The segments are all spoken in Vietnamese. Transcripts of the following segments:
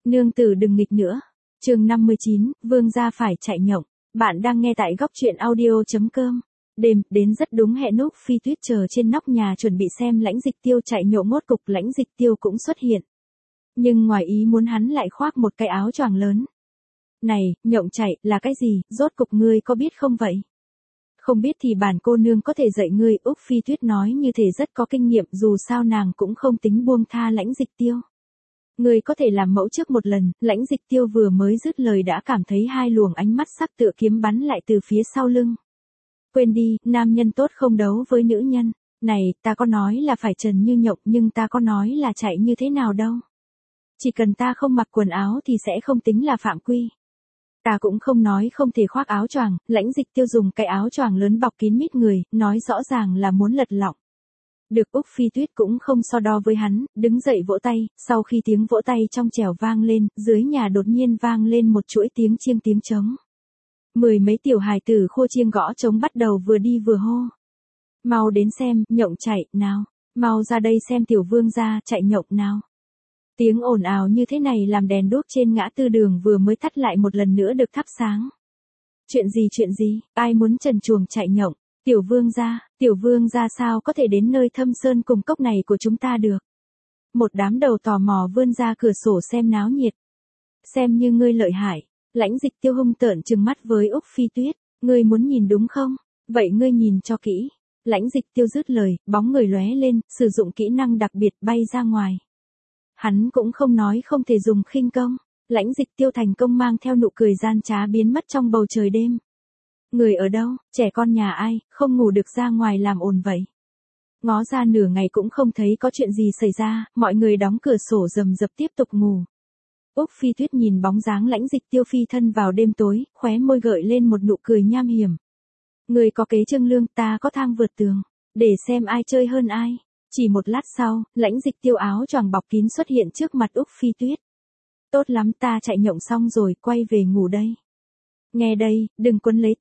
Nương tử đừng nghịch nữa. Chương 59, vương gia phải chạy nhộng. Bạn đang nghe tại góc truyện audio.com. Đêm, đến rất đúng hẹn Úc Phi Tuyết chờ trên nóc nhà chuẩn bị xem Lãnh Dịch Tiêu chạy nhộng, ngốt cục Lãnh Dịch Tiêu cũng xuất hiện. Nhưng ngoài ý muốn hắn lại khoác một cái áo choàng lớn. Này, nhộng chạy, là cái gì, rốt cục ngươi có biết không vậy? Không biết thì bản cô nương có thể dạy ngươi, Úc Phi Tuyết nói như thể rất có kinh nghiệm, dù sao nàng cũng không tính buông tha Lãnh Dịch Tiêu. Ngươi có thể làm mẫu trước một lần. Lãnh Dịch Tiêu vừa mới dứt lời đã cảm thấy hai luồng ánh mắt sắc tựa kiếm bắn lại từ phía sau lưng. Quên đi, nam nhân tốt không đấu với nữ nhân. Này, ta có nói là phải trần như nhộng, nhưng ta có nói là chạy như thế nào đâu. Chỉ cần ta không mặc quần áo thì sẽ không tính là phạm quy. Ta cũng không nói không thể khoác áo choàng. Lãnh Dịch Tiêu dùng cái áo choàng lớn bọc kín mít người, nói rõ ràng là muốn lật lọng. Được, Úc Phi Tuyết cũng không so đo với hắn, đứng dậy vỗ tay. Sau khi tiếng vỗ tay trong trẻo vang lên, dưới nhà đột nhiên vang lên một chuỗi tiếng chiêng tiếng trống. Mười mấy tiểu hài tử khua chiêng gõ trống bắt đầu vừa đi vừa hô. Mau đến xem, nhộng chạy, nào. Mau ra đây xem tiểu vương gia chạy nhộng nào. Tiếng ồn ào như thế này làm đèn đuốc trên ngã tư đường vừa mới tắt lại một lần nữa được thắp sáng. Chuyện gì, ai muốn trần truồng chạy nhộng? Tiểu vương gia sao có thể đến nơi thâm sơn cùng cốc này của chúng ta được? Một đám đầu tò mò vươn ra cửa sổ xem náo nhiệt. Xem như ngươi lợi hại. Lãnh Dịch Tiêu hung tợn trừng mắt với Úc Phi Tuyết. Ngươi muốn nhìn đúng không? Vậy ngươi nhìn cho kỹ. Lãnh Dịch Tiêu dứt lời, bóng người lóe lên, sử dụng kỹ năng đặc biệt bay ra ngoài. Hắn cũng không nói không thể dùng khinh công. Lãnh Dịch Tiêu thành công mang theo nụ cười gian trá biến mất trong bầu trời đêm. Người ở đâu, trẻ con nhà ai, không ngủ được ra ngoài làm ồn vậy. Ngó ra nửa ngày cũng không thấy có chuyện gì xảy ra, mọi người đóng cửa sổ rầm rập tiếp tục ngủ. Úc Phi Tuyết nhìn bóng dáng Lãnh Dịch Tiêu phi thân vào đêm tối, khóe môi gợi lên một nụ cười nham hiểm. Người có kế trưng lương, ta có thang vượt tường, để xem ai chơi hơn ai. Chỉ một lát sau, Lãnh Dịch Tiêu áo choàng bọc kín xuất hiện trước mặt Úc Phi Tuyết. Tốt lắm, ta chạy nhộng xong rồi, quay về ngủ đây. Nghe đây, đừng quấn lấy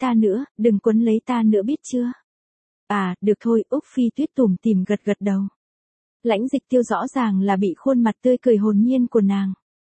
ta nữa biết chưa? À, được thôi, Úc Phi Tuyết tủm tỉm gật gật đầu. Lãnh Dịch Tiêu rõ ràng là bị khuôn mặt tươi cười hồn nhiên của nàng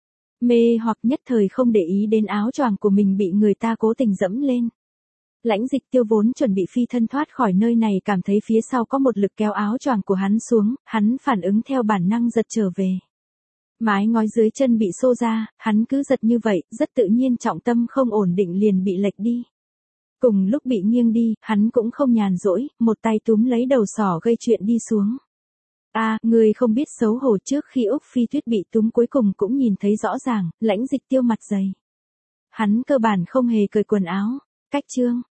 mê hoặc, nhất thời không để ý đến áo choàng của mình bị người ta cố tình dẫm lên. Lãnh Dịch Tiêu vốn chuẩn bị phi thân thoát khỏi nơi này, cảm thấy phía sau có một lực kéo áo choàng của hắn xuống, hắn phản ứng theo bản năng giật trở về. Mái ngói dưới chân bị xô ra, hắn cứ giật như vậy, rất tự nhiên trọng tâm không ổn định liền bị lệch đi. Cùng lúc bị nghiêng đi, hắn cũng không nhàn rỗi, một tay túm lấy đầu sỏ gây chuyện đi xuống. À, người không biết xấu hổ, trước khi Úc Phi Tuyết bị túm cuối cùng cũng nhìn thấy rõ ràng, Lãnh Dịch Tiêu mặt dày. Hắn cơ bản không hề cởi quần áo. Cách chương.